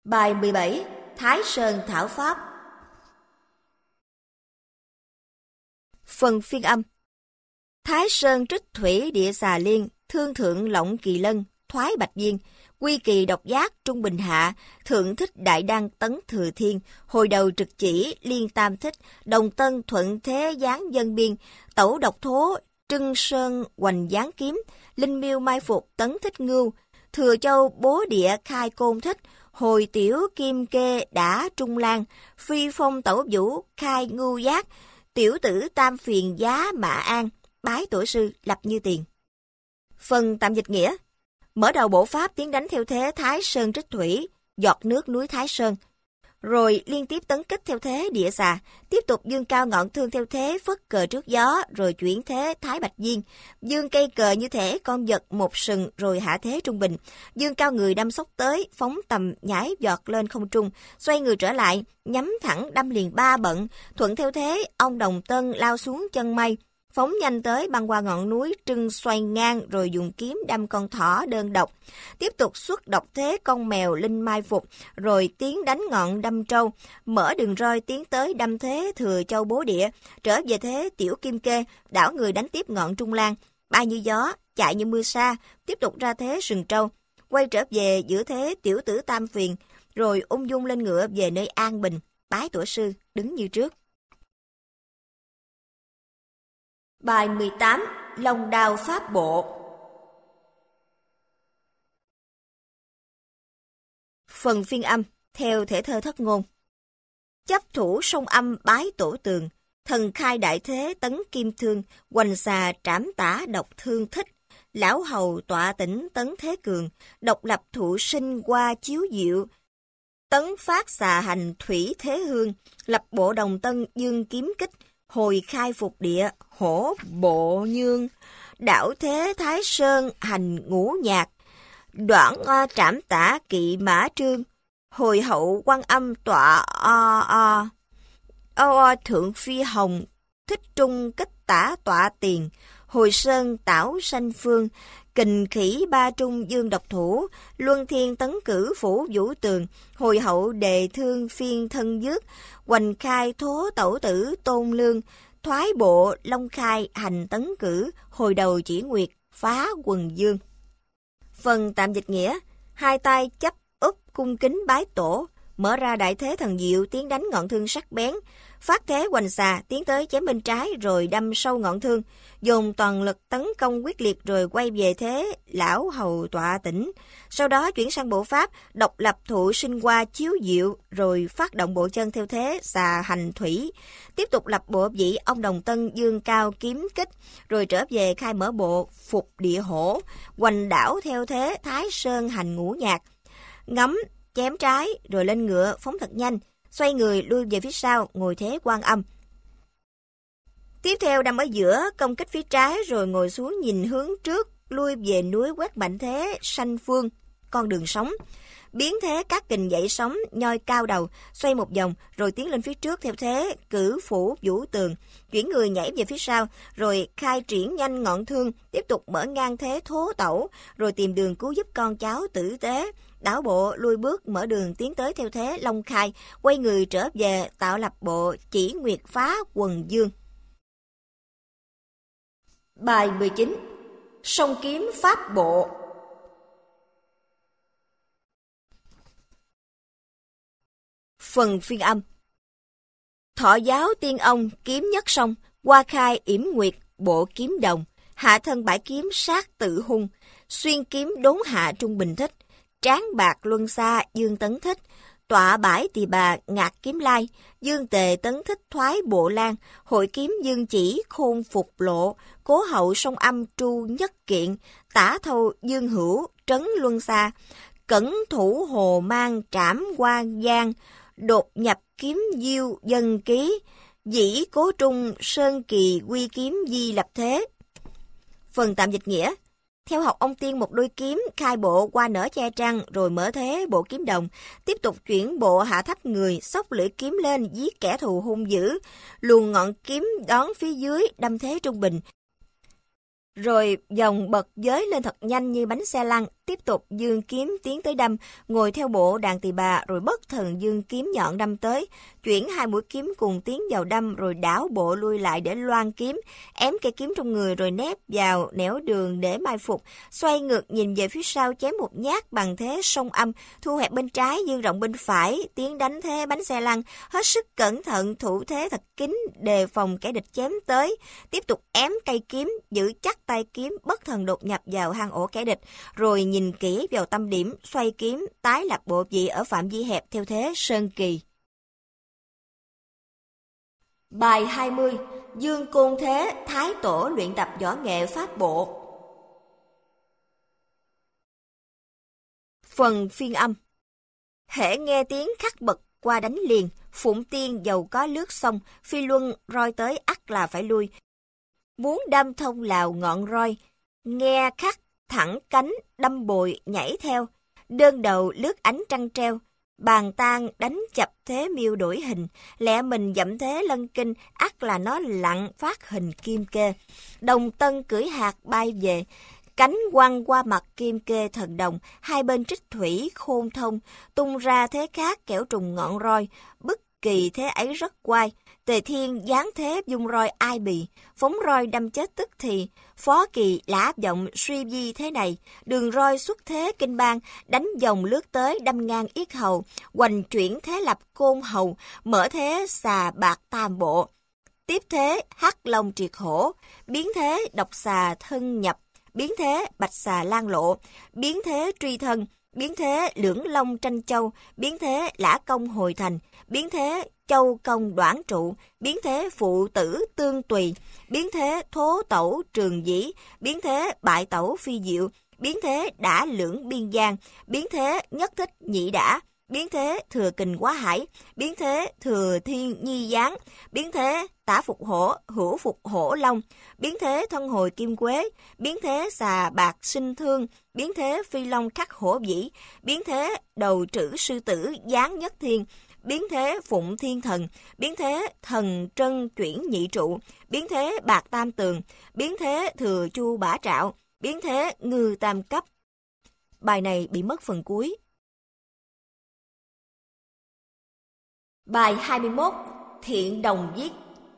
Bài 17. Thái Sơn thảo pháp. Phần phiên âm. Thái Sơn trích thủy địa xà liên, thương thượng lộng kỳ lân, thoái bạch viên, quy kỳ độc giác trung bình hạ, thượng thích đại đăng tấn thừa thiên, hồi đầu trực chỉ liên tam thích, đồng tân thuận thế giáng dân biên, tẩu độc thố, trưng sơn hoành giáng kiếm, linh miêu mai phục tấn thích ngưu, thừa châu bố địa khai côn thích, hồi tiểu kim kê đã trung lan, phi phong tẩu vũ khai ngưu giác, tiểu tử tam phiền giá mã an, bái tổ sư lập như tiền. Phần tạm dịch nghĩa. Mở đầu bộ pháp tiến đánh theo thế Thái Sơn trích thủy, giọt nước núi Thái Sơn. Rồi liên tiếp tấn kích theo thế địa xà, tiếp tục dương cao ngọn thương theo thế phất cờ trước gió, rồi chuyển thế Thái Bạch Viên, dương cây cờ như thể con vật một sừng rồi hạ thế trung bình, dương cao người đâm sóc tới, phóng tầm nhảy giọt lên không trung, xoay người trở lại, nhắm thẳng đâm liền ba bận, thuận theo thế ông Đồng Tân lao xuống chân mây, phóng nhanh tới băng qua ngọn núi trưng xoay ngang rồi dùng kiếm đâm con thỏ đơn độc. Tiếp tục xuất độc thế con mèo linh mai phục, rồi tiến đánh ngọn đâm trâu, mở đường roi tiến tới đâm thế thừa châu bố địa, trở về thế tiểu kim kê, đảo người đánh tiếp ngọn trung lan, bay như gió, chạy như mưa sa, tiếp tục ra thế sừng trâu, quay trở về giữa thế tiểu tử tam phiền, rồi ung dung lên ngựa về nơi an bình, bái tổ sư đứng như trước. Bài 18. Long đao pháp bộ. Phần phiên âm theo thể thơ thất ngôn. Chấp thủ sông âm bái tổ tường, thần khai đại thế tấn kim thương, hoành xà trảm tả độc thương thích, lão hầu tọa tỉnh tấn thế cường, độc lập thụ sinh qua chiếu diệu, tấn phát xà hành thủy thế hương, lập bộ đồng tân dương kiếm kích, hồi khai phục địa, hổ bộ nhương, đảo thế Thái Sơn hành ngũ nhạc, đoạn trảm tả kỵ mã trương, hồi hậu quan âm tọa thượng phi hồng, thích trung kích tả tọa tiền, hồi sơn tảo sanh phương, kình khỉ ba trung dương độc thủ, luân thiên tấn cử phủ vũ tường, hồi hậu đề thương phiên thân dước, hoành khai thố tẩu tử tôn lương, thoái bộ long khai hành tấn cử, hồi đầu chỉ nguyệt phá quần dương. Phần tạm dịch nghĩa. Hai tay chấp úp cung kính bái tổ, mở ra đại thế thần diệu tiến đánh ngọn thương sắc bén, phát thế hoành xà tiến tới chém bên trái rồi đâm sâu ngọn thương, dồn toàn lực tấn công quyết liệt rồi quay về thế lão hầu tọa tỉnh. Sau đó chuyển sang bộ pháp độc lập thụ sinh qua chiếu diệu, rồi phát động bộ chân theo thế xà hành thủy, tiếp tục lập bộ dĩ ông Đồng Tân dương cao kiếm kích, rồi trở về khai mở bộ phục địa hổ, hoành đảo theo thế Thái Sơn hành ngũ nhạc, ngắm chém trái rồi lên ngựa phóng thật nhanh, xoay người lui về phía sau ngồi thế quan âm. Tiếp theo đâm ở giữa công kích phía trái rồi ngồi xuống nhìn hướng trước, lui về núi quét mạnh thế sanh phương, con đường sống, biến thế các kình dậy sóng nhoi cao đầu, xoay một vòng rồi tiến lên phía trước theo thế cử phủ vũ tường, chuyển người nhảy về phía sau rồi khai triển nhanh ngọn thương, tiếp tục mở ngang thế thố tẩu, rồi tìm đường cứu giúp con cháu tử tế, đảo bộ lui bước mở đường tiến tới theo thế long khai, quay người trở về tạo lập bộ chỉ nguyệt phá quần dương. Bài 19. Song kiếm pháp bộ. Phần phiên âm. Thọ giáo tiên ông kiếm nhất song, hoa khai yểm nguyệt bộ kiếm đồng, hạ thân bãi kiếm sát tự hung, xuyên kiếm đốn hạ trung bình thích, tráng bạc luân xa dương tấn thích, tọa bãi tỳ bà ngạc kiếm lai, dương tề tấn thích thoái bộ lan, hội kiếm dương chỉ khôn phục lộ, cố hậu song âm tru nhất kiện, tả thâu dương hữu trấn luân xa, cẩn thủ hồ mang trảm quan giang, đột nhập kiếm diêu dân ký, dĩ cố trung sơn kỳ quy kiếm di lập thế. Phần tạm dịch nghĩa. Theo học ông tiên một đôi kiếm, khai bộ qua nở che trăng rồi mở thế bộ kiếm đồng, tiếp tục chuyển bộ hạ thấp người, xốc lưỡi kiếm lên giết kẻ thù hung dữ, luồn ngọn kiếm đón phía dưới đâm thế trung bình, rồi dòng bật giới lên thật nhanh như bánh xe lăn, tiếp tục giương kiếm tiến tới đâm, ngồi theo bộ đàn tỳ bà rồi bất thần giương kiếm nhọn đâm tới, chuyển hai mũi kiếm cùng tiến vào đâm rồi đảo bộ lui lại để loan kiếm, ém cây kiếm trong người rồi nép vào nẻo đường để mai phục, xoay ngược nhìn về phía sau chém một nhát bằng thế song âm, thu hẹp bên trái dương rộng bên phải, tiến đánh thế bánh xe lăn, hết sức cẩn thận thủ thế thật kín đề phòng kẻ địch chém tới, tiếp tục ém cây kiếm, giữ chắc tay kiếm, bất thần đột nhập vào hang ổ kẻ địch, rồi nhìn kỹ vào tâm điểm, xoay kiếm, tái lập bộ vị ở phạm vi hẹp theo thế sơn kỳ. Bài 20. Dương Côn Thế, Thái Tổ luyện tập võ nghệ pháp bộ. Phần phiên âm. Hễ nghe tiếng khắc bật qua đánh liền, Phụng Tiên dầu có lướt sông, phi luân roi tới ắt là phải lui. Muốn đâm thông lào ngọn roi, nghe khắc thẳng cánh đâm bội nhảy theo, đơn đầu lướt ánh trăng treo, bàn tang đánh chập thế miêu đổi hình, lẹ mình dậm thế lân kinh, ắt là nó lặn phát hình kim kê. Đồng tân cưỡi hạt bay về, cánh quăng qua mặt kim kê thần đồng, hai bên trích thủy khôn thông, tung ra thế khác kẻo trùng ngọn roi, bất kỳ thế ấy rất quai. Tề Thiên giáng thế dung roi ai bì, phóng roi đâm chết tức thì, Phó Kỳ lã vọng suy di thế này, đường roi xuất thế kinh bang, đánh dòng lướt tới đâm ngang yết hầu, hoành chuyển thế lập côn hầu, mở thế xà bạc tam bộ. Tiếp thế hắc long triệt hổ, biến thế độc xà thân nhập, biến thế bạch xà lan lộ, biến thế truy thân, biến thế lưỡng long tranh châu, biến thế lã công hồi thành, biến thế châu công đoản trụ, biến thế phụ tử tương tùy, biến thế thố tẩu trường dĩ, biến thế bại tẩu phi diệu, biến thế đả lưỡng biên giang, biến thế nhất thích nhị đả, biến thế thừa kình quá hải, biến thế thừa thiên nhi giáng, biến thế tả phục hổ, hữu phục hổ long, biến thế thân hồi kim quế, biến thế xà bạc sinh thương, biến thế phi long khắc hổ vĩ, biến thế đầu trữ sư tử giáng nhất thiên, biến thế phụng thiên thần, biến thế thần trân chuyển nhị trụ, biến thế bạc tam tường, biến thế thừa chu bả trạo, biến thế ngư tam cấp. Bài này bị mất phần cuối. Bài 21. Thiện đồng viết.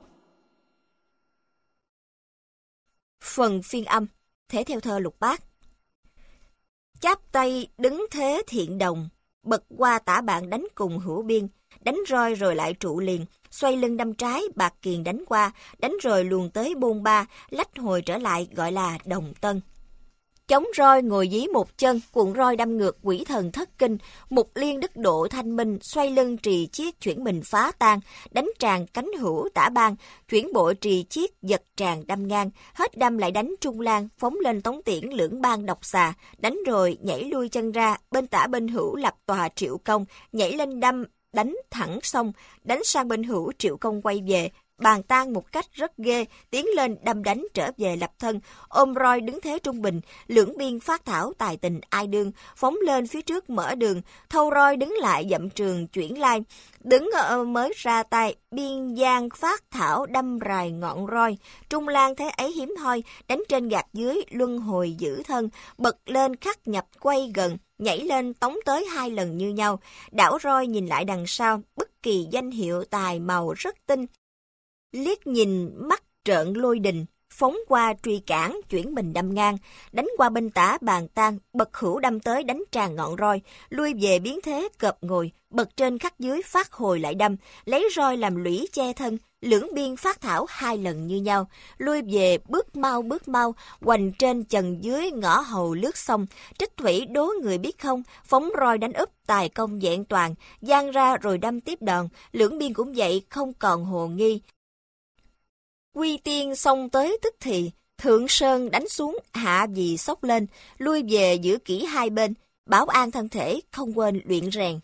Phần phiên âm, thể theo thơ Lục Bát. Chắp tay đứng thế thiện đồng, bật qua tả bạn đánh cùng hữu biên, đánh roi rồi lại trụ liền, xoay lưng đâm trái, bạc kiền đánh qua, đánh rồi luồn tới bôn ba, lách hồi trở lại gọi là đồng tân. Chống roi ngồi dí một chân, cuộn roi đâm ngược quỷ thần thất kinh, mục liên đức độ thanh minh, xoay lưng trì chiết chuyển mình phá tan, đánh tràng cánh hữu tả bang, chuyển bộ trì chiết giật tràng đâm ngang, hết đâm lại đánh trung lan, phóng lên tống tiễn lưỡng bang độc xà, đánh rồi nhảy lui chân ra, bên tả bên hữu lập tòa triệu công, nhảy lên đâm, đánh thẳng xong, đánh sang bên hữu triệu công quay về, bàn tang một cách rất ghê, tiến lên đâm đánh trở về lập thân, ôm roi đứng thế trung bình, lưỡng biên phát thảo tài tình ai đương, phóng lên phía trước mở đường, thâu roi đứng lại dậm trường chuyển lai, đứng mới ra tay, biên giang phát thảo đâm rài ngọn roi, trung lan thế ấy hiếm hoi, đánh trên gạt dưới luân hồi giữ thân, bật lên khắc nhập quay gần, nhảy lên tống tới hai lần như nhau, đảo roi nhìn lại đằng sau, bất kỳ danh hiệu tài màu rất tinh. Liếc nhìn mắt trợn lôi đình, phóng qua truy cản, chuyển mình đâm ngang, đánh qua bên tả bàn tang, bật hữu đâm tới đánh tràn ngọn roi, lui về biến thế cợp ngồi, bật trên khắc dưới phát hồi lại đâm, lấy roi làm lũy che thân, lưỡng biên phát thảo hai lần như nhau, lui về bước mau, hoành trên trần dưới ngõ hầu lướt sông, trích thủy đố người biết không, phóng roi đánh úp tài công vẹn toàn, giang ra rồi đâm tiếp đòn, lưỡng biên cũng vậy không còn hồ nghi. Quy tiên xông tới tức thì, thượng sơn đánh xuống, hạ vì sốc lên, lui về giữ kỹ hai bên, bảo an thân thể, không quên luyện rèn.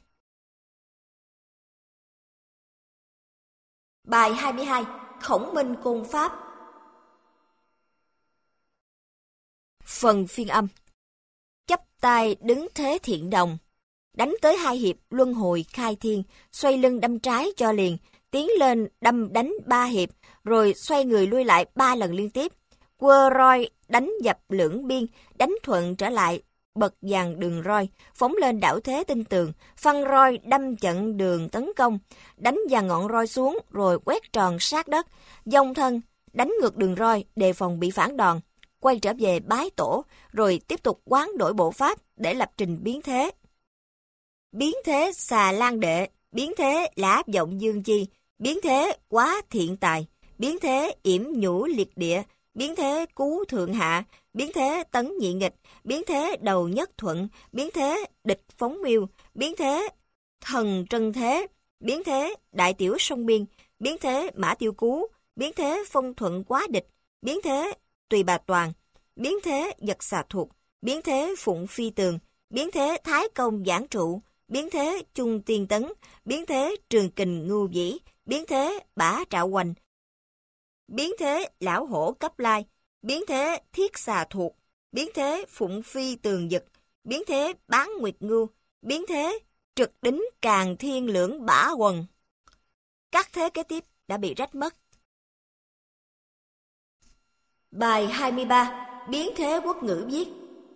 Bài 22. Khổng minh côn pháp. Phần phiên âm. Chắp tay đứng thế thiện đồng, đánh tới hai hiệp luân hồi khai thiên, xoay lưng đâm trái cho liền, tiến lên đâm đánh ba hiệp, rồi xoay người lui lại ba lần liên tiếp, quơ roi đánh dập lưỡng biên, đánh thuận trở lại, bật dàn đường roi, phóng lên đảo thế tinh tường, phân roi đâm chặn đường tấn công, đánh dàn ngọn roi xuống rồi quét tròn sát đất, dông thân, đánh ngược đường roi, đề phòng bị phản đòn, quay trở về bái tổ, rồi tiếp tục hoán đổi bộ pháp để lập trình biến thế. Biến thế xà lan đệ, biến thế là áp dụng dương chi, biến thế quá thiện tài, biến thế yểm nhũ liệt địa, biến thế cứu thượng hạ, biến thế tấn nhị nghịch, biến thế đầu nhất thuận, biến thế địch phóng miêu, biến thế thần trân thế, biến thế đại tiểu song biên, biến thế mã tiêu cứu, biến thế phong thuận quá địch, biến thế tùy bà toàn, biến thế giật xà thuộc, biến thế phụng phi tường, biến thế thái công giảng trụ, biến thế trung tiên tấn, biến thế trường kình ngưu dĩ, biến thế bả trạo hoành, biến thế lão hổ cấp lai, biến thế thiết xà thuộc, biến thế phụng phi tường dực, biến thế bán nguyệt ngưu, biến thế trực đính càng thiên lưỡng bả quần. Các thế kế tiếp đã bị rách mất. Bài 23. Biến thế quốc ngữ viết.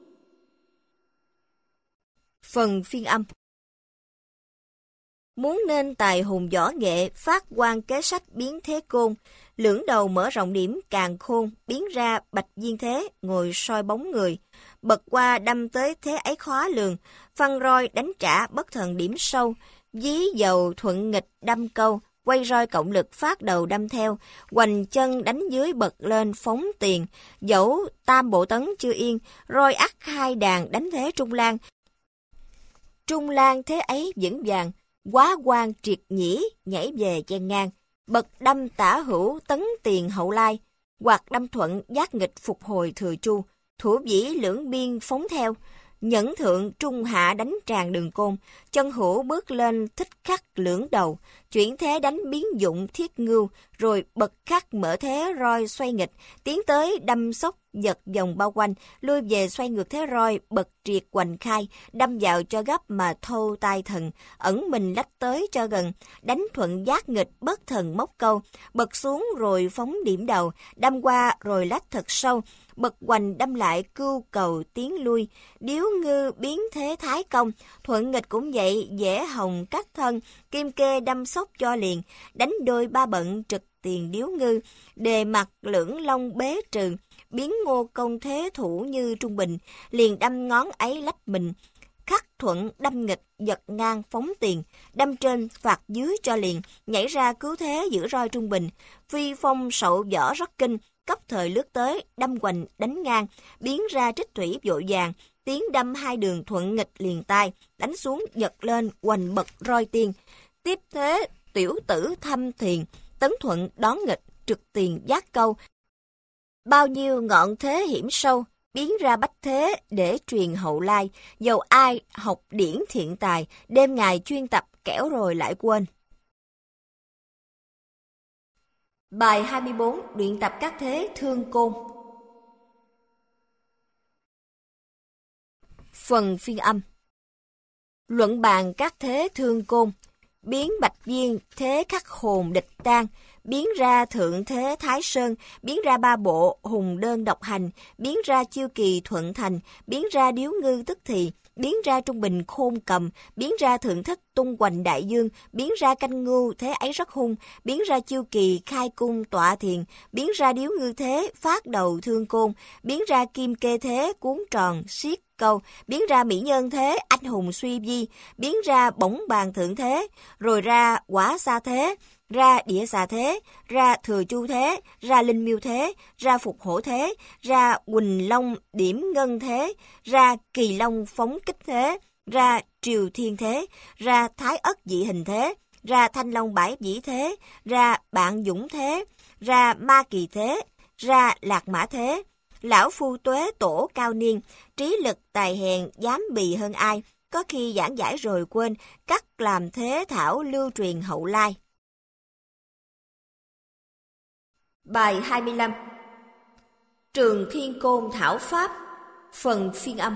Phần phiên âm. Muốn nên tài hùng võ nghệ, phát quan kế sách biến thế côn, lưỡng đầu mở rộng điểm càng khôn, biến ra bạch viên thế, ngồi soi bóng người, bật qua đâm tới thế ấy khó lường, phân roi đánh trả bất thần điểm sâu, dí dầu thuận nghịch đâm câu, quay roi cộng lực phát đầu đâm theo, hoành chân đánh dưới bật lên phóng tiền, dẫu tam bộ tấn chưa yên, roi ắt hai đàn đánh thế Trung Lan. Trung Lan thế ấy vững vàng, quá quan triệt nhĩ nhảy về chen ngang, bật đâm tả hữu tấn tiền hậu lai, hoặc đâm thuận giác nghịch phục hồi thừa chu, thủ vĩ lưỡng biên phóng theo, nhẫn thượng trung hạ đánh tràn đường côn, chân hữu bước lên thích khắc lưỡng đầu, chuyển thế đánh biến dụng thiết ngưu, rồi bật khắc mở thế roi xoay nghịch, tiến tới đâm sóc giật vòng bao quanh, lui về xoay ngược thế roi, bật triệt hoành khai, đâm vào cho gấp mà thâu tai thần, ẩn mình lách tới cho gần, đánh thuận giác nghịch bất thần móc câu, bật xuống rồi phóng điểm đầu, đâm qua rồi lách thật sâu, bật hoành đâm lại cưu cầu tiến lui, điếu ngư biến thế thái công, thuận nghịch cũng vậy, dễ hồng cắt thân, kim kê đâm sóc cho liền, đánh đôi ba bận trực tiền điếu ngư, đề mặt lưỡng long bế trừ, biến ngô công thế thủ như trung bình, liền đâm ngón ấy lách mình, khắc thuận đâm nghịch giật ngang phóng tiền, đâm trên phạt dưới cho liền, nhảy ra cứu thế giữ roi trung bình, phi phong sậu võ rất kinh, cấp thời lướt tới, đâm hoành đánh ngang, biến ra trích thủy vội vàng, tiến đâm hai đường thuận nghịch liền tai, đánh xuống giật lên hoành bật roi tiên, tiếp thế tiểu tử thâm thiền, tấn thuận đón nghịch trực tiền giác câu, bao nhiêu ngọn thế hiểm sâu, biến ra bách thế để truyền hậu lai, dầu ai học điển thiện tài, đêm ngày chuyên tập kẻo rồi lại quên. Bài 24. Luyện tập các thế thương côn. Phần phiên âm. Luận bàn các thế thương côn, biến bạch viên thế khắc hồn địch tan, biến ra thượng thế thái sơn, biến ra ba bộ hùng đơn độc hành, biến ra chiêu kỳ thuận thành, biến ra điếu ngư tức thì, biến ra trung bình khôn cầm, biến ra thượng thích tung hoành đại dương, biến ra canh ngưu thế ấy rất hung, biến ra chiêu kỳ khai cung tọa thiền, biến ra điếu ngư thế phát đầu thương côn, biến ra kim kê thế cuốn tròn siết câu, biến ra mỹ nhân thế anh hùng suy vi, biến ra bổng bàn thượng thế, rồi ra quả sa thế, ra địa xà thế, ra thừa chu thế, ra linh miêu thế, ra phục hổ thế, ra quỳnh long điểm ngân thế, ra kỳ long phóng kích thế, ra triều thiên thế, ra thái ất dị hình thế, ra thanh long bãi dĩ thế, ra bạn dũng thế, ra ma kỳ thế, ra lạc mã thế, lão phu tuế tổ cao niên, trí lực tài hèn dám bì hơn ai, có khi giảng giải rồi quên, cắt làm thế thảo lưu truyền hậu lai. Bài 25. Trường Thiên Côn Thảo Pháp. Phần phiên âm.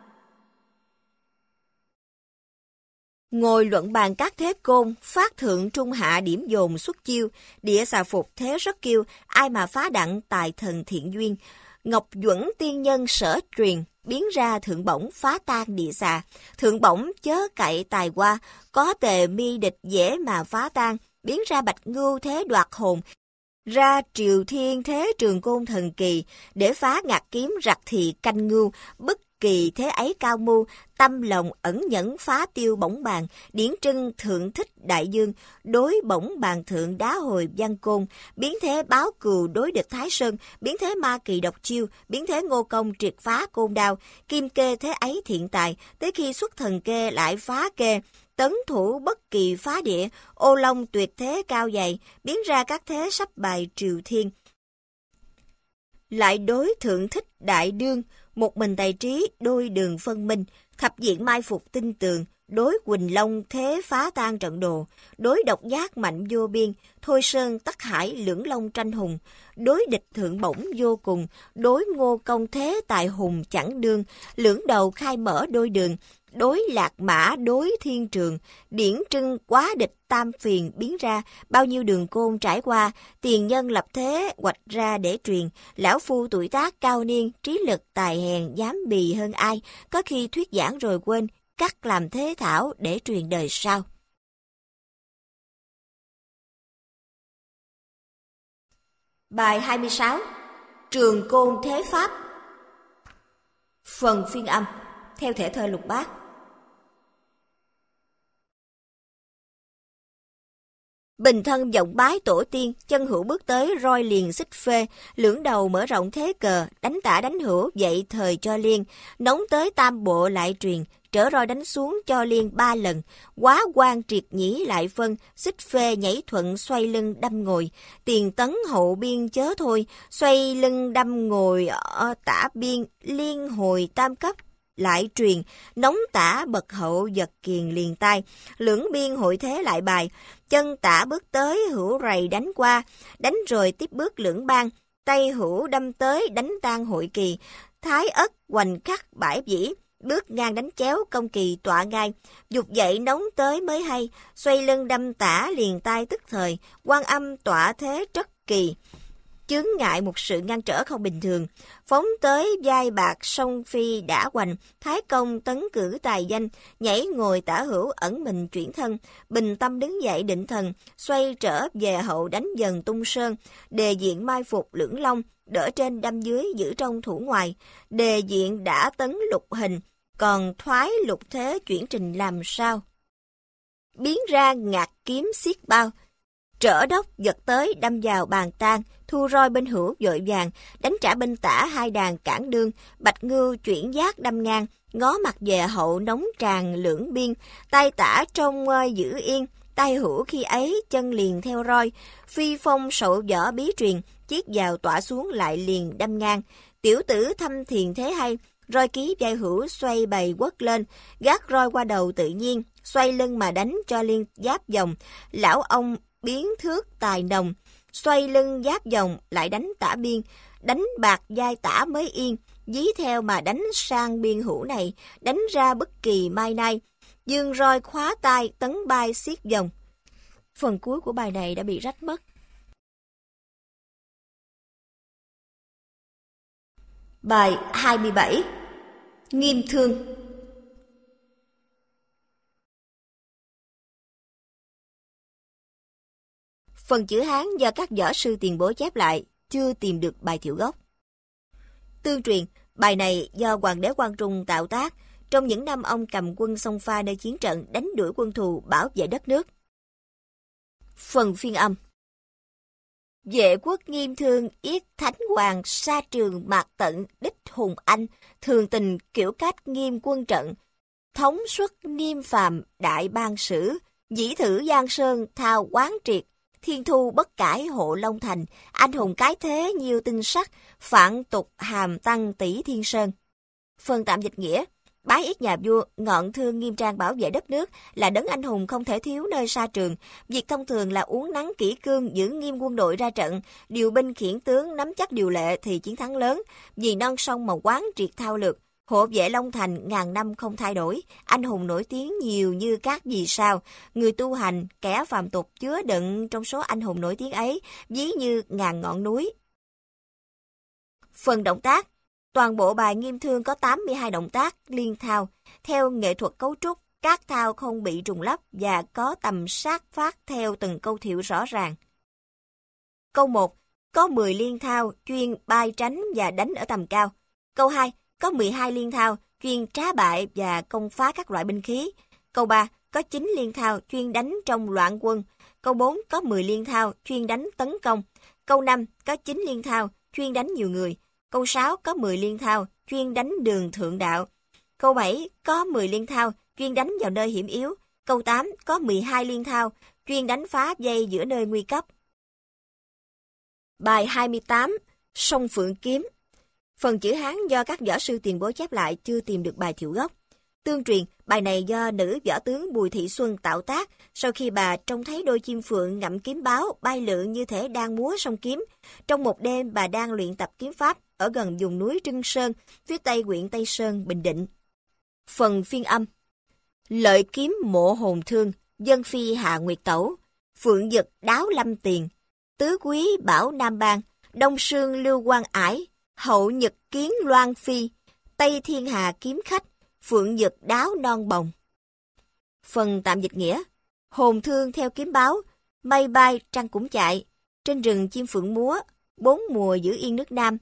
Ngồi luận bàn các thế côn, phát thượng trung hạ điểm dồn xuất chiêu, địa xà phục thế rất kiêu, ai mà phá đặng tài thần thiện duyên, Ngọc Duẩn tiên nhân sở truyền, biến ra thượng bổng phá tan địa xà. Thượng bổng chớ cậy tài qua, có tề mi địch dễ mà phá tan, biến ra bạch ngưu thế đoạt hồn. Ra triều thiên thế trường côn thần kỳ, để phá ngạc kiếm rặt thì canh ngưu, bất kỳ thế ấy cao mưu, tâm lòng ẩn nhẫn phá tiêu bổng bàn, điển trưng thượng thích đại dương, đối bổng bàn thượng đá hồi văn côn, biến thế báo cừu đối địch Thái Sơn, biến thế ma kỳ độc chiêu, biến thế ngô công triệt phá côn đao, kim kê thế ấy thiện tài, tới khi xuất thần kê lại phá kê, tấn thủ bất kỳ phá địa, ô long tuyệt thế cao dày, biến ra các thế sắp bài triều thiên. Lại đối thượng thích đại đương, một mình tài trí đôi đường phân minh, thập diện mai phục tinh tường, đối Quỳnh Long thế phá tan trận đồ, đối độc giác mạnh vô biên, thôi sơn tắc hải lưỡng long tranh hùng, đối địch thượng bổng vô cùng, đối ngô công thế tài hùng chẳng đương, lưỡng đầu khai mở đôi đường, đối lạc mã đối thiên trường, điển trưng quá địch tam phiền biến ra, bao nhiêu đường côn trải qua, tiền nhân lập thế hoạch ra để truyền, lão phu tuổi tác cao niên, trí lực tài hèn dám bì hơn ai, có khi thuyết giảng rồi quên, cắt làm thế thảo để truyền đời sau. Bài 26. Trường côn thế pháp. Phần phiên âm theo thể thơ Lục Bát. Bình thân vọng bái tổ tiên, chân hữu bước tới roi liền xích phê, lưỡng đầu mở rộng thế cờ, đánh tả đánh hữu dậy thời cho liên, nóng tới tam bộ lại truyền, trở roi đánh xuống cho liên 3 lần, quá quan triệt nhĩ lại phân, xích phê nhảy thuận xoay lưng đâm ngồi, tiền tấn hậu biên chớ thôi, xoay lưng đâm ngồi ở tả biên, liên hồi tam cấp. Lại truyền, nóng tả bậc hậu giật kiền liền tay, lưỡng biên hội thế lại bài, chân tả bước tới hữu rầy đánh qua, đánh rồi tiếp bước lưỡng ban, tay hữu đâm tới đánh tan hội kỳ, thái ất hoành khắc bãi vĩ, bước ngang đánh chéo công kỳ tọa ngai, dục dậy nóng tới mới hay, xoay lưng đâm tả liền tay tức thời, quan âm tọa thế rất kỳ. Chướng ngại một sự ngăn trở không bình thường, phóng tới vai bạc sông phi đã hoành, thái công tấn cử tài danh, nhảy ngồi tả hữu ẩn mình chuyển thân, bình tâm đứng dậy định thần, xoay trở về hậu đánh dần tung sơn, đề diện mai phục lưỡng long, đỡ trên đâm dưới giữ trong thủ ngoài, đề diện đã tấn lục hình, còn thoái lục thế chuyển trình làm sao? Biến ra ngạc kiếm xiết bao, trở đốc giật tới đâm vào bàn tan, thu roi bên hữu vội vàng, đánh trả bên tả hai đàn cản đương, bạch ngưu chuyển giác đâm ngang, ngó mặt về hậu nóng tràn lưỡng biên, tay tả trong giữ yên, tay hữu khi ấy chân liền theo roi, phi phong sậu võ bí truyền, chiết vào tỏa xuống lại liền đâm ngang, tiểu tử thâm thiền thế hay, roi ký vai hữu xoay bày quất lên, gác roi qua đầu tự nhiên, xoay lưng mà đánh cho liên giáp vòng, lão ông biến thước tài nồng, xoay lưng giáp vòng lại đánh tả biên, đánh bạc vai tả mới yên, dí theo mà đánh sang biên hữu này, đánh ra bất kỳ mai nay, dương roi khóa tay tấn bay xiết vòng. Phần cuối của bài này đã bị rách mất. Bài 27. Nghiêm thương. Phần chữ Hán do các võ sư tiền bối chép lại, chưa tìm được bài thiệu gốc. Tương truyền, bài này do Hoàng đế Quang Trung tạo tác trong những năm ông cầm quân xông pha nơi chiến trận đánh đuổi quân thù bảo vệ đất nước. Phần phiên âm. Vệ quốc nghiêm thương yết thánh hoàng sa trường mạc tận đích hùng anh, thường tình kiểu cách nghiêm quân trận, thống suất nghiêm phàm đại ban sử, dĩ thử giang sơn thao quán triệt, thiên thu bất cải hộ Long Thành, anh hùng cái thế nhiều tinh sắc, phản tục hàm tăng tỷ thiên sơn. Phần tạm dịch nghĩa, bái yết nhà vua, ngọn thương nghiêm trang bảo vệ đất nước, là đấng anh hùng không thể thiếu nơi sa trường. Việc thông thường là uốn nắn kỷ cương, giữ nghiêm quân đội ra trận, điều binh khiển tướng, nắm chắc điều lệ thì chiến thắng lớn. Vì non sông mà quán triệt thao lược, hộ vệ Long Thành ngàn năm không thay đổi, anh hùng nổi tiếng nhiều như các vì sao. Người tu hành, kẻ phàm tục chứa đựng trong số anh hùng nổi tiếng ấy, ví như ngàn ngọn núi. Phần động tác. Toàn bộ bài Nghiêm Thương có 82 động tác liên thao. Theo nghệ thuật cấu trúc, các thao không bị trùng lắp và có tầm sát phát theo từng câu thiệu rõ ràng. Câu 1. Có 10 liên thao chuyên bay tránh và đánh ở tầm cao. Câu 2. Có 12 liên thao chuyên trá bại và công phá các loại binh khí. Câu 3. Có 9 liên thao chuyên đánh trong loạn quân. Câu 4. Có 10 liên thao chuyên đánh tấn công. Câu 5. Có 9 liên thao chuyên đánh nhiều người. Câu 6. Có 10 liên thao chuyên đánh đường thượng đạo. Câu 7. Có 10 liên thao chuyên đánh vào nơi hiểm yếu. Câu 8. Có 12 liên thao chuyên đánh phá dây giữa nơi nguy cấp. Bài 28. Song Phượng Kiếm. Phần chữ Hán do các võ sư tiền bối chép lại, chưa tìm được bài thiệu gốc. Tương truyền, bài này do nữ võ tướng Bùi Thị Xuân tạo tác sau khi bà trông thấy đôi chim phượng ngậm kiếm báo bay lượn như thể đang múa song kiếm. Trong một đêm, bà đang luyện tập kiếm pháp ở gần vùng núi Trưng Sơn, phía tây huyện Tây Sơn, Bình Định. Phần phiên âm. Lợi kiếm mộ hồn thương, dân phi hạ nguyệt tẩu, phượng dực đáo lâm tiền, tứ quý bảo Nam Bang, đông sương lưu quan ải, hậu nhật kiến loan phi, tây thiên hà kiếm khách, phượng dực đáo non bồng. Phần tạm dịch nghĩa. Hồn thương theo kiếm báo, mây bay trăng cũng chạy, trên rừng chim phượng múa, 4 mùa giữ yên nước Nam.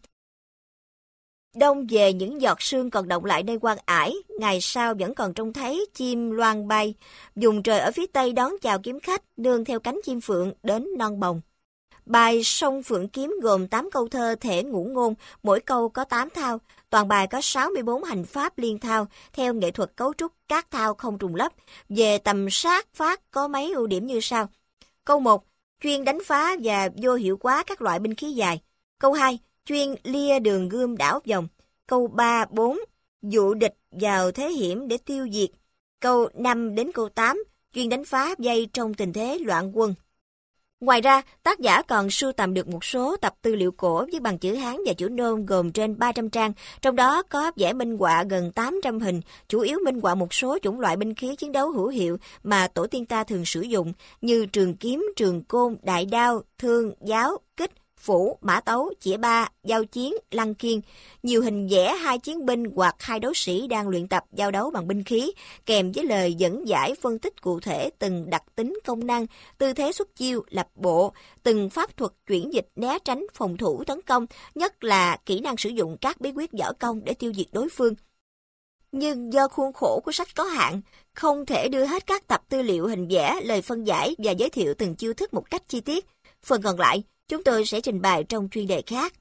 Đông về những giọt sương còn động lại nơi quan ải, ngày sau vẫn còn trông thấy chim loan bay, vùng trời ở phía tây đón chào kiếm khách, nương theo cánh chim phượng đến non bồng. Bài Song Phượng Kiếm gồm 8 câu thơ thể ngũ ngôn, mỗi câu có 8 thao. Toàn bài có 64 hành pháp liên thao, theo nghệ thuật cấu trúc các thao không trùng lắp. Về tầm sát phát có mấy ưu điểm như sau. Câu 1. Chuyên đánh phá và vô hiệu hóa các loại binh khí dài. Câu 2. Chuyên lia đường gươm đảo vòng. Câu 3, 4. Dụ địch vào thế hiểm để tiêu diệt. Câu 5 đến câu 8. Chuyên đánh phá dây trong tình thế loạn quân. Ngoài ra, tác giả còn sưu tầm được một số tập tư liệu cổ viết bằng chữ Hán và chữ Nôm gồm trên 300 trang, trong đó có vẽ minh họa gần 800 hình, chủ yếu minh họa một số chủng loại binh khí chiến đấu hữu hiệu mà tổ tiên ta thường sử dụng, như trường kiếm, trường côn, đại đao, thương, giáo, kích, phủ, mã tấu, chĩa ba, giao chiến, lăng khiên. Nhiều hình vẽ hai chiến binh hoặc hai đấu sĩ đang luyện tập giao đấu bằng binh khí, kèm với lời dẫn giải phân tích cụ thể từng đặc tính công năng, tư thế xuất chiêu, lập bộ, từng pháp thuật chuyển dịch né tránh, phòng thủ, tấn công, nhất là kỹ năng sử dụng các bí quyết võ công để tiêu diệt đối phương. Nhưng do khuôn khổ của sách có hạn, không thể đưa hết các tập tư liệu hình vẽ, lời phân giải và giới thiệu từng chiêu thức một cách chi tiết. Phần còn lại, chúng tôi sẽ trình bày trong chuyên đề khác.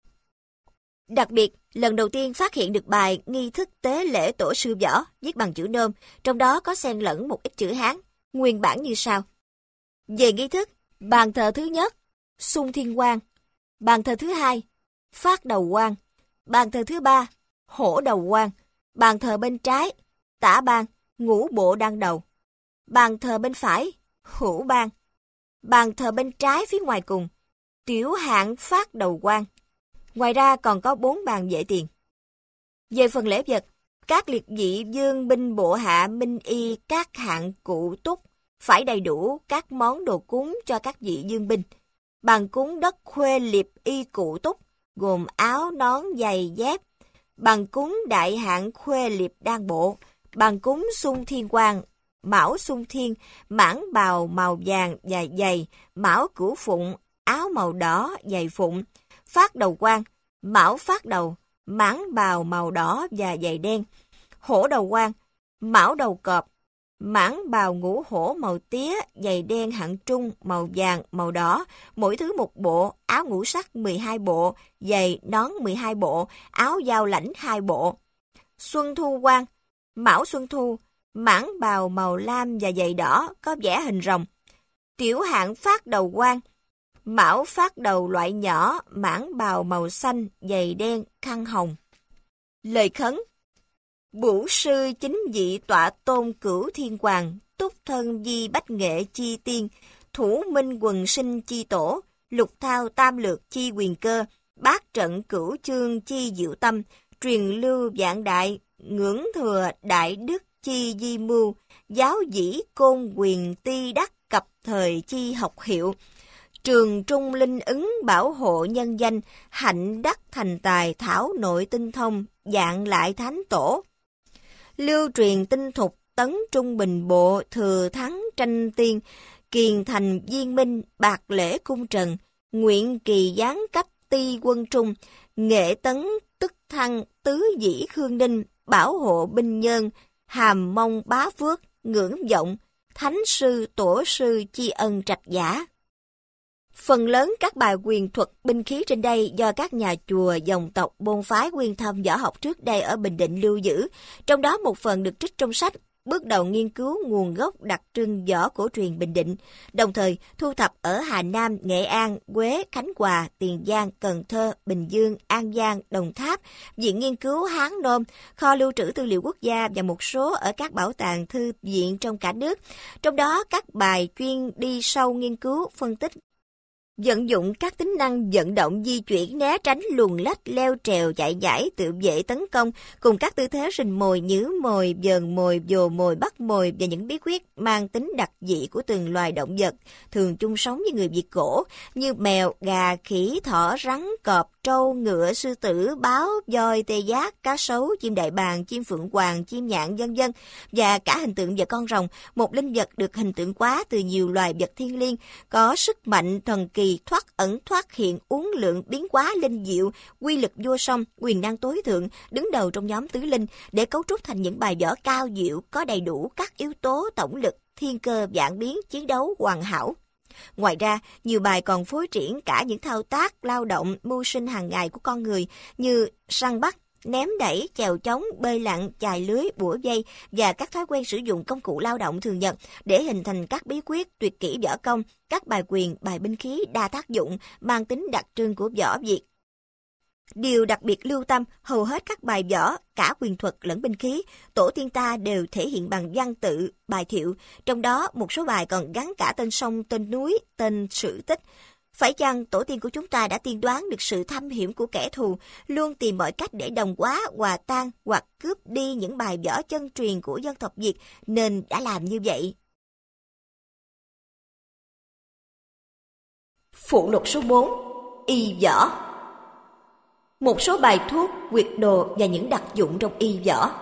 Đặc biệt, lần đầu tiên phát hiện được bài Nghi thức tế lễ tổ sư võ viết bằng chữ Nôm, trong đó có xen lẫn một ít chữ Hán, nguyên bản như sau. Về nghi thức, bàn thờ thứ nhất, Xung Thiên Quang. Bàn thờ thứ hai, Phát Đầu Quang. Bàn thờ thứ ba, Hổ Đầu Quang. Bàn thờ bên trái, Tả Ban, Ngũ Bộ Đăng Đầu. Bàn thờ bên phải, Hữu Ban. Bàn thờ bên trái phía ngoài cùng, Tiểu Hạng Phát Đầu Quang. Ngoài ra còn có 4 bàn vệ tiền. Về phần lễ vật, các liệt vị dương binh bộ hạ minh y các hạng cụ túc phải đầy đủ các món đồ cúng cho các vị dương binh. Bàn cúng đất khuê liệp y cụ túc gồm áo, nón, giày, dép. Bàn cúng đại hạng khuê liệp đan bộ. Bàn cúng Xung Thiên Quang, mão Xung Thiên, mãng bào màu vàng và giày, mão Cửu Phụng, áo màu đỏ, giày phụng. Phát Đầu Quang, mão phát đầu, mãng bào màu đỏ và giày đen. Hổ Đầu Quang, mão đầu cọp, mãng bào ngũ hổ màu tía, giày đen hạng trung, màu vàng, màu đỏ, mỗi thứ một bộ, áo ngũ sắc 12 bộ, giày nón 12 bộ, áo giao lãnh 2 bộ. Xuân Thu Quang, mão Xuân Thu, mãng bào màu lam và giày đỏ, có vẽ hình rồng. Tiểu hạng Phát Đầu Quang, mão phát đầu loại nhỏ, mãng bào màu xanh, giày đen, khăn hồng. Lời khấn. Bửu sư chính vị tọa tôn Cửu Thiên Hoàng, túc thân di bách nghệ chi tiên, thủ minh quần sinh chi tổ, lục thao tam lược chi quyền cơ, bát trận cửu chương chi diệu tâm, truyền lưu vạn đại, ngưỡng thừa đại đức chi di mưu, giáo dĩ côn quyền ti đắc cập thời chi học hiệu, Trường trung linh ứng bảo hộ nhân danh, hạnh đắc thành tài thảo nội tinh thông, dạng lại thánh tổ. Lưu truyền tinh thục, tấn trung bình bộ, thừa thắng tranh tiên, kiền thành viên minh, bạc lễ cung trần, nguyện kỳ giáng cách ti quân trung, nghệ tấn tức thăng, tứ dĩ khương ninh, bảo hộ binh nhân, hàm mong bá phước, ngưỡng vọng, thánh sư tổ sư tri ân trạch giả. Phần lớn các bài quyền thuật binh khí trên đây do các nhà chùa, dòng tộc, môn phái quyên thâm võ học trước đây ở Bình Định lưu giữ, trong đó một phần được trích trong sách Bước đầu nghiên cứu nguồn gốc đặc trưng võ cổ truyền Bình Định, đồng thời thu thập ở Hà Nam, Nghệ An, Huế, Khánh Hòa, Tiền Giang, Cần Thơ, Bình Dương, An Giang, Đồng Tháp, Viện Nghiên cứu Hán Nôm, Kho Lưu trữ Tư liệu Quốc gia và một số ở các bảo tàng thư viện trong cả nước. Trong đó các bài chuyên đi sâu nghiên cứu, phân tích, vận dụng các tính năng vận động di chuyển, né tránh, luồn lách, leo trèo, chạy nhảy, tự vệ, tấn công, cùng các tư thế rình mồi, nhử mồi, vờn mồi, vồ mồi, bắt mồi và những bí quyết mang tính đặc dị của từng loài động vật thường chung sống với người Việt cổ như mèo, gà, khỉ, thỏ, rắn, cọp, trâu, ngựa, sư tử, báo, voi, tê giác, cá sấu, chim đại bàng, chim phượng hoàng, chim nhạn, vân vân, và cả hình tượng vật con rồng, một linh vật được hình tượng hóa từ nhiều loài vật thiên liêng, có sức mạnh thần kỳ, thoát ẩn thoát hiện, uốn lượn, biến hóa linh diệu, quy lực vô song, quyền năng tối thượng, đứng đầu trong nhóm tứ linh, để cấu trúc thành những bài võ cao diệu, có đầy đủ các yếu tố tổng lực, thiên cơ vạn biến, chiến đấu hoàn hảo. Ngoài ra, nhiều bài còn phối triển cả những thao tác, lao động, mưu sinh hàng ngày của con người như săn bắt, ném đẩy, chèo chống, bơi lặn, chài lưới, bủa dây và các thói quen sử dụng công cụ lao động thường nhật để hình thành các bí quyết tuyệt kỹ võ công, các bài quyền, bài binh khí đa tác dụng mang tính đặc trưng của võ Việt. Điều đặc biệt lưu tâm, hầu hết các bài võ, cả quyền thuật lẫn binh khí, tổ tiên ta đều thể hiện bằng văn tự, bài thiệu, trong đó một số bài còn gắn cả tên sông, tên núi, tên sự tích. Phải chăng tổ tiên của chúng ta đã tiên đoán được sự thâm hiểm của kẻ thù, luôn tìm mọi cách để đồng hóa, hòa tan hoặc cướp đi những bài võ chân truyền của dân tộc Việt, nên đã làm như vậy? Phụ lục số 4. Y võ. Một số bài thuốc, quyệt đồ và những đặc dụng trong y võ.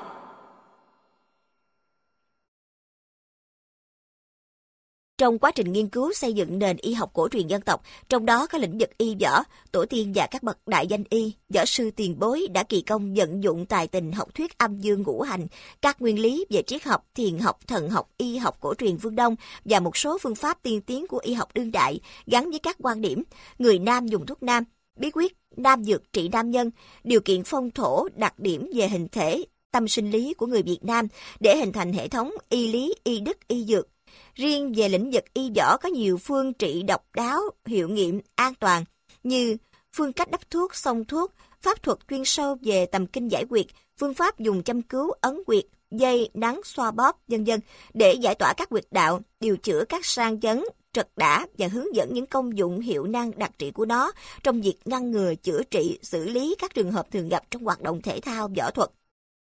Trong quá trình nghiên cứu xây dựng nền y học cổ truyền dân tộc, trong đó có lĩnh vực y võ, tổ tiên và các bậc đại danh y, võ sư tiền bối đã kỳ công vận dụng tài tình học thuyết âm dương ngũ hành, các nguyên lý về triết học, thiền học, thần học, y học cổ truyền phương Đông và một số phương pháp tiên tiến của y học đương đại gắn với các quan điểm người Nam dùng thuốc nam, bí quyết nam dược trị nam nhân, điều kiện phong thổ, đặc điểm về hình thể, tâm sinh lý của người Việt Nam để hình thành hệ thống y lý, y đức, y dược. Riêng về lĩnh vực y võ có nhiều phương trị độc đáo, hiệu nghiệm, an toàn như phương cách đắp thuốc, xông thuốc, pháp thuật chuyên sâu về tầm kinh giải huyệt, phương pháp dùng châm cứu, ấn huyệt, dây, nắng, xoa bóp, vân vân để giải tỏa các huyệt đạo, điều chữa các sang chấn, trật đả và hướng dẫn những công dụng hiệu năng đặc trị của nó trong việc ngăn ngừa, chữa trị, xử lý các trường hợp thường gặp trong hoạt động thể thao, võ thuật.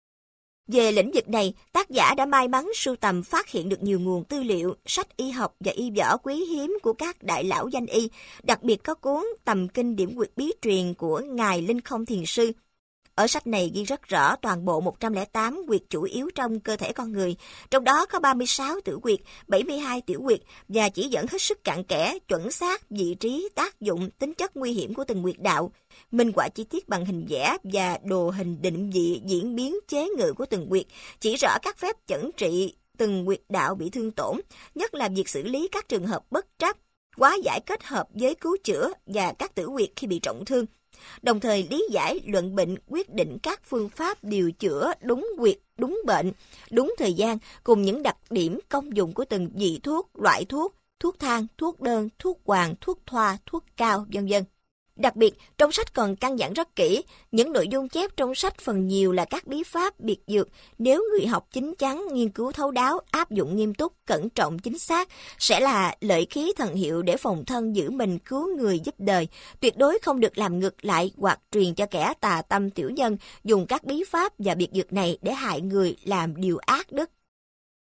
Về lĩnh vực này, tác giả đã may mắn sưu tầm phát hiện được nhiều nguồn tư liệu, sách y học và y võ quý hiếm của các đại lão danh y, đặc biệt có cuốn Tầm kinh điểm huyệt bí truyền của Ngài Linh Không Thiền Sư. Ở sách này ghi rất rõ toàn bộ 108 huyệt chủ yếu trong cơ thể con người, trong đó có 36 tử huyệt, 72 tiểu huyệt và chỉ dẫn hết sức cặn kẽ, chuẩn xác vị trí, tác dụng, tính chất nguy hiểm của từng huyệt đạo, minh họa chi tiết bằng hình vẽ và đồ hình định vị diễn biến chế ngự của từng huyệt, chỉ rõ các phép chẩn trị từng huyệt đạo bị thương tổn, nhất là việc xử lý các trường hợp bất trắc, hóa giải kết hợp với cứu chữa và các tử huyệt khi bị trọng thương. Đồng thời lý giải, luận bệnh, quyết định các phương pháp điều chữa đúng huyệt, đúng bệnh, đúng thời gian, cùng những đặc điểm công dụng của từng vị thuốc, loại thuốc, thuốc thang, thuốc đơn, thuốc hoàng, thuốc thoa, thuốc cao, vân vân. Đặc biệt, trong sách còn căn dặn rất kỹ, những nội dung chép trong sách phần nhiều là các bí pháp biệt dược, nếu người học chín chắn, nghiên cứu thấu đáo, áp dụng nghiêm túc, cẩn trọng, chính xác, sẽ là lợi khí thần hiệu để phòng thân giữ mình, cứu người giúp đời, tuyệt đối không được làm ngược lại hoặc truyền cho kẻ tà tâm tiểu nhân dùng các bí pháp và biệt dược này để hại người làm điều ác đức.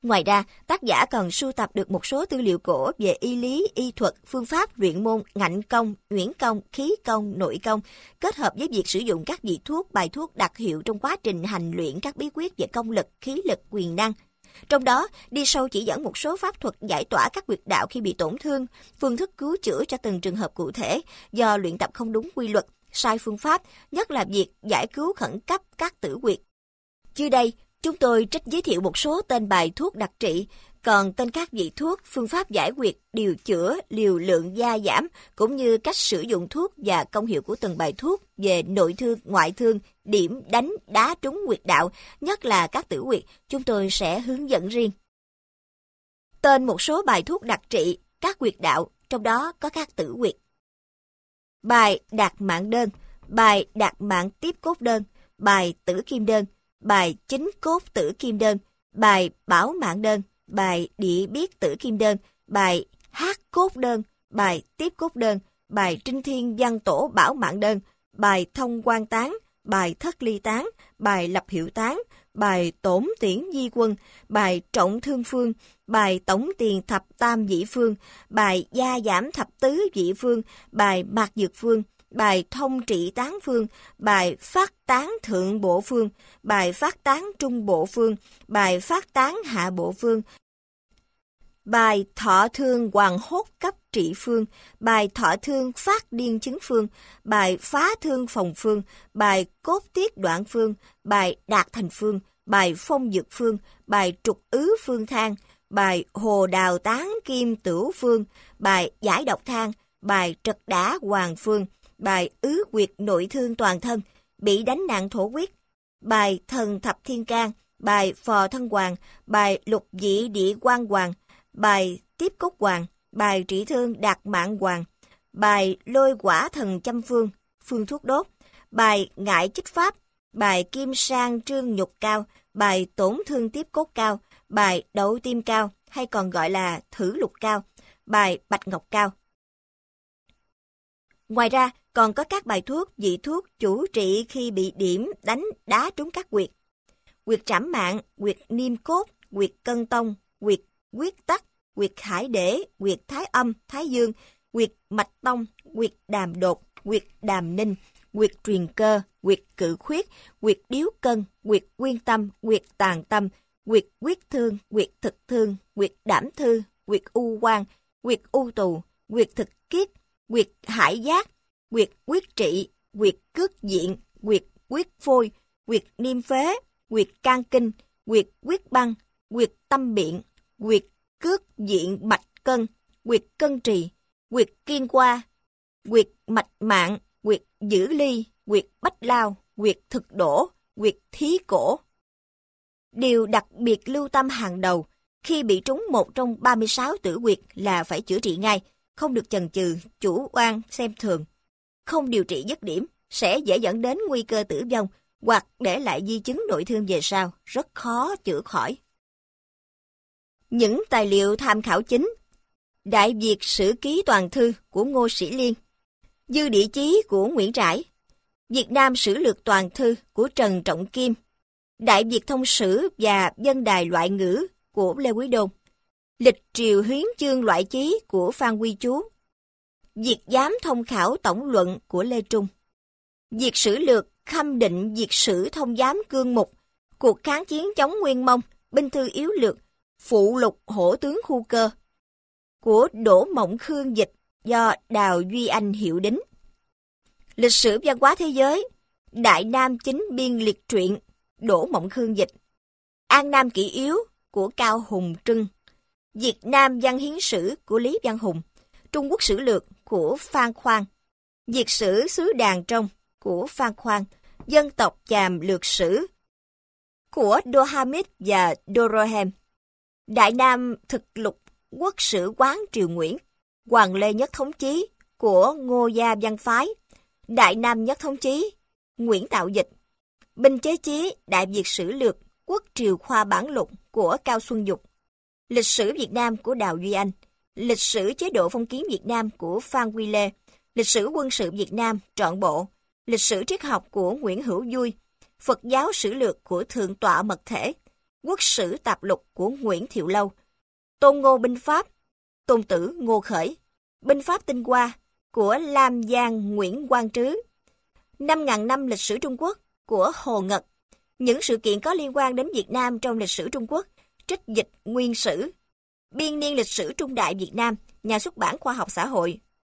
Ngoài ra, tác giả còn sưu tập được một số tư liệu cổ về y lý, y thuật, phương pháp luyện môn, ngạnh công, uyển công, khí công, nội công, kết hợp với việc sử dụng các vị thuốc, bài thuốc đặc hiệu trong quá trình hành luyện các bí quyết về công lực, khí lực, quyền năng. Trong đó, đi sâu chỉ dẫn một số pháp thuật giải tỏa các huyệt đạo khi bị tổn thương, phương thức cứu chữa cho từng trường hợp cụ thể do luyện tập không đúng quy luật, sai phương pháp, nhất là việc giải cứu khẩn cấp các tử huyệt. Dưới đây, chúng tôi trích giới thiệu một số tên bài thuốc đặc trị, còn tên các vị thuốc, phương pháp giải huyệt, điều chữa, liều lượng gia giảm, cũng như cách sử dụng thuốc và công hiệu của từng bài thuốc về nội thương, ngoại thương, điểm, đánh, đá trúng huyệt đạo, nhất là các tử huyệt, chúng tôi sẽ hướng dẫn riêng. Tên một số bài thuốc đặc trị, các huyệt đạo, trong đó có các tử huyệt. Bài đạt mạng đơn, bài đạt mạng tiếp cốt đơn, bài tử kim đơn, bài chính cốt tử kim đơn, bài bảo mạng đơn, bài địa biết tử kim đơn, bài hát cốt đơn, bài tiếp cốt đơn, bài trinh thiên văn tổ bảo mạng đơn, bài thông quan tán, bài thất ly tán, bài lập hiệu tán, bài tổn tiễn di quân, bài trọng thương phương, bài tổng tiền thập tam vị phương, bài gia giảm thập tứ vị phương, bài mạc dược phương, bài thông trị tán phương, bài phát tán thượng bộ phương, bài phát tán trung bộ phương, bài phát tán hạ bộ phương, bài thọ thương hoàng hốt cấp trị phương, bài thọ thương phát điên chứng phương, bài phá thương phòng phương, bài cốt tiết đoạn phương, bài đạt thành phương, bài phong dược phương, bài trục ứ phương thang, bài hồ đào tán kim tửu phương, bài giải độc thang, bài trật đả hoàng phương, bài ứ quyệt nội thương toàn thân, bị đánh nạn thổ huyết, bài thần thập thiên can, bài phò thân hoàng, bài lục dị địa quan hoàng, bài tiếp cốt hoàng, bài trị thương đạt mạng hoàng, bài lôi quả thần châm phương, phương thuốc đốt, bài ngại chích pháp, bài kim sang trương nhục cao, bài tổn thương tiếp cốt cao, bài đậu tim cao hay còn gọi là thử lục cao, bài bạch ngọc cao. Ngoài ra, còn có các bài thuốc, vị thuốc chủ trị khi bị điểm, đánh, đá trúng các huyệt. Huyệt trảm mạng, huyệt niêm cốt, huyệt cân tông, huyệt quyết tắc, huyệt hải đế, huyệt thái âm, thái dương, huyệt mạch tông, huyệt đàm đột, huyệt đàm ninh, huyệt truyền cơ, huyệt cự khuyết, huyệt điếu cân, huyệt nguyên tâm, huyệt tàn tâm, huyệt quyết thương, huyệt thực thương, huyệt đảm thư, huyệt u quan, huyệt u tù, huyệt thực kiết, huyệt hải giác, huyệt quyết trị, huyệt cước diện, huyệt quyết phôi, huyệt niêm phế, huyệt can kinh, huyệt quyết băng, huyệt tâm biện, huyệt cước diện bạch cân, huyệt cân trì, huyệt kiên qua, huyệt mạch mạng, huyệt giữ ly, huyệt bách lao, huyệt thực đổ, huyệt thí cổ. Điều đặc biệt lưu tâm hàng đầu khi bị trúng một trong 36 tử huyệt là phải chữa trị ngay, không được chần chừ, chủ quan, xem thường. Không điều trị dứt điểm sẽ dễ dẫn đến nguy cơ tử vong hoặc để lại di chứng nội thương về sau, rất khó chữa khỏi. Những tài liệu tham khảo chính: Đại Việt Sử Ký Toàn Thư của Ngô Sĩ Liên, Dư Địa Chí của Nguyễn Trãi, Việt Nam Sử Lược Toàn Thư của Trần Trọng Kim, Đại Việt Thông Sử và Dân Đài Loại Ngữ của Lê Quý Đôn, Lịch Triều Huyến Chương Loại Chí của Phan Quy Chú, Việt Giám Thông Khảo Tổng Luận của Lê Trung, Việt Sử Lược Khâm Định Việt Sử Thông Giám Cương Mục, Cuộc kháng chiến chống Nguyên Mông, Binh thư yếu lược, Phụ lục hổ tướng khu cơ của Đỗ Mộng Khương dịch do Đào Duy Anh hiệu đính. Lịch sử văn hóa thế giới, Đại Nam Chính Biên Liệt Truyện, Đỗ Mộng Khương dịch, An Nam Kỷ Yếu của Cao Hùng Trưng, Việt Nam Văn Hiến Sử của Lý Văn Hùng, Trung Quốc Sử Lược của Phan Khoan, Việt Sử Xứ Đàn Trong của Phan Khoan, Dân tộc Chàm Lược Sử của Dohamid và Dorohem, Đại Nam Thực Lục Quốc Sử Quán Triều Nguyễn, Hoàng Lê Nhất Thống Chí của Ngô Gia Văn Phái, Đại Nam Nhất Thống Chí, Nguyễn Tạo Dịch, Binh Chế Chí Đại Việt Sử Lược Quốc Triều Khoa Bản Lục của Cao Xuân Dục, Lịch sử Việt Nam của Đào Duy Anh, Lịch sử Chế độ Phong kiến Việt Nam của Phan Quy Lê, Lịch sử Quân sự Việt Nam trọn bộ, Lịch sử Triết học của Nguyễn Hữu Vui, Phật giáo Sử Lược của Thượng tọa Mật Thể, Quốc sử tạp lục của Nguyễn Thiệu Lâu, Tôn Ngô binh pháp, Tôn tử Ngô Khởi, binh pháp tinh hoa của Lam Giang Nguyễn Quang Trứ, 5.000 năm lịch sử Trung Quốc của Hồ Ngật, những sự kiện có liên quan đến Việt Nam trong lịch sử Trung Quốc, trích dịch nguyên sử, biên niên lịch sử Trung Đại Việt Nam, nhà xuất bản Khoa học Xã hội,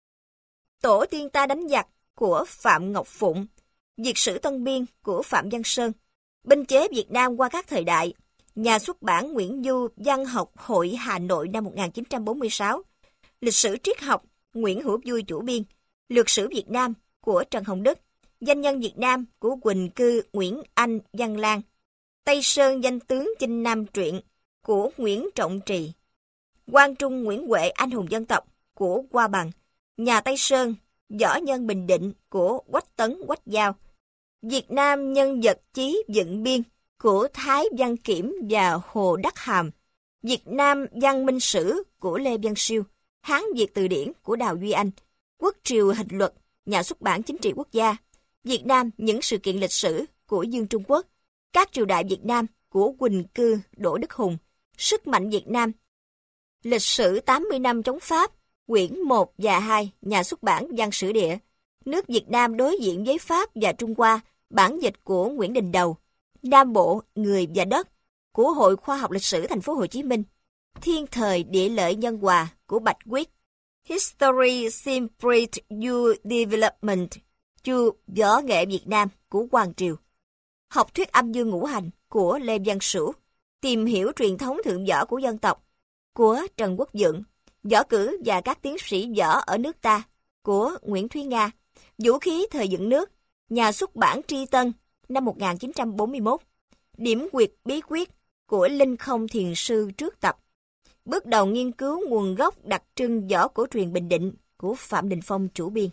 Tổ tiên ta đánh giặc của Phạm Ngọc Phụng, Việt sử Tân Biên của Phạm Văn Sơn, binh chế Việt Nam qua các thời đại, nhà xuất bản Nguyễn Du, Văn học Hội Hà Nội năm 1946, lịch sử triết học Nguyễn Hữu Vui chủ biên, lược sử Việt Nam của Trần Hồng Đức, danh nhân Việt Nam của Quỳnh Cư Nguyễn Anh Văn Lan, Tây Sơn danh tướng Chinh Nam truyện của Nguyễn Trọng Trì, Quang Trung Nguyễn Huệ anh hùng dân tộc của Hoa Bằng, nhà Tây Sơn võ nhân Bình Định của Quách Tấn Quách Giao, Việt Nam nhân vật chí dựng biên của Thái Văn Kiểm và Hồ Đắc Hàm, Việt Nam văn minh sử của Lê Văn Siêu, Hán Việt từ điển của Đào Duy Anh, Quốc triều hình luật, nhà xuất bản Chính trị Quốc gia, Việt Nam những sự kiện lịch sử của Dương Trung Quốc, các triều đại Việt Nam của Quỳnh Cư Đỗ Đức Hùng, Sức mạnh Việt Nam, lịch sử 80 năm chống Pháp, quyển 1 và 2, nhà xuất bản Văn Sử Địa, nước Việt Nam đối diện với Pháp và Trung Hoa, bản dịch của Nguyễn Đình Đầu, Nam Bộ, Người và Đất của Hội Khoa học Lịch sử Thành phố Hồ Chí Minh, Thiên thời địa lợi nhân hòa của Bạch Quyết, History Simplified You Development, chu võ nghệ Việt Nam của Hoàng Triều, Học thuyết âm dương ngũ hành của Lê Văn Sửu, Tìm hiểu truyền thống thượng võ của dân tộc của Trần Quốc Dượng, Võ cử và các tiến sĩ võ ở nước ta của Nguyễn Thúy Nga, Vũ khí thời dựng nước, nhà xuất bản Tri Tân năm 1941, Điểm quyệt bí quyết của Linh Không Thiền Sư trước tập, Bước đầu nghiên cứu nguồn gốc đặc trưng võ cổ truyền Bình Định của Phạm Đình Phong chủ biên.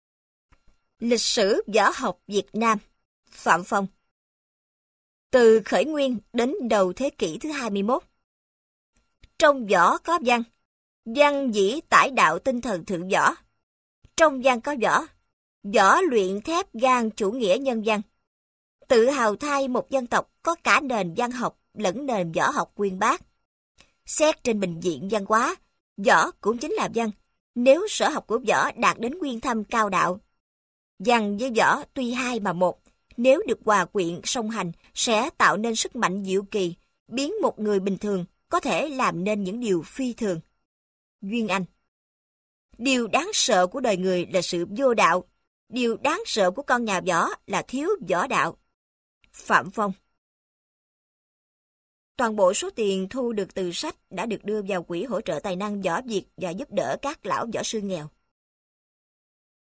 Lịch sử võ học Việt Nam, Phạm Phong. Từ khởi nguyên đến đầu thế kỷ thứ 21. Trong võ có văn, văn dĩ tải đạo tinh thần thượng võ. Trong văn có võ, võ luyện thép gan chủ nghĩa nhân văn. Tự hào thay một dân tộc có cả nền văn học lẫn nền võ học uyên bác. Xét trên bình diện văn hóa, võ cũng chính là văn, nếu sở học của võ đạt đến nguyên thâm cao đạo. Văn với võ tuy hai mà một, nếu được hòa quyện song hành sẽ tạo nên sức mạnh diệu kỳ, biến một người bình thường có thể làm nên những điều phi thường. Duyên Anh. Điều đáng sợ của đời người là sự vô đạo, điều đáng sợ của con nhà võ là thiếu võ đạo. Phạm Phong. Toàn bộ số tiền thu được từ sách đã được đưa vào quỹ hỗ trợ tài năng võ Việt và giúp đỡ các lão võ sư nghèo.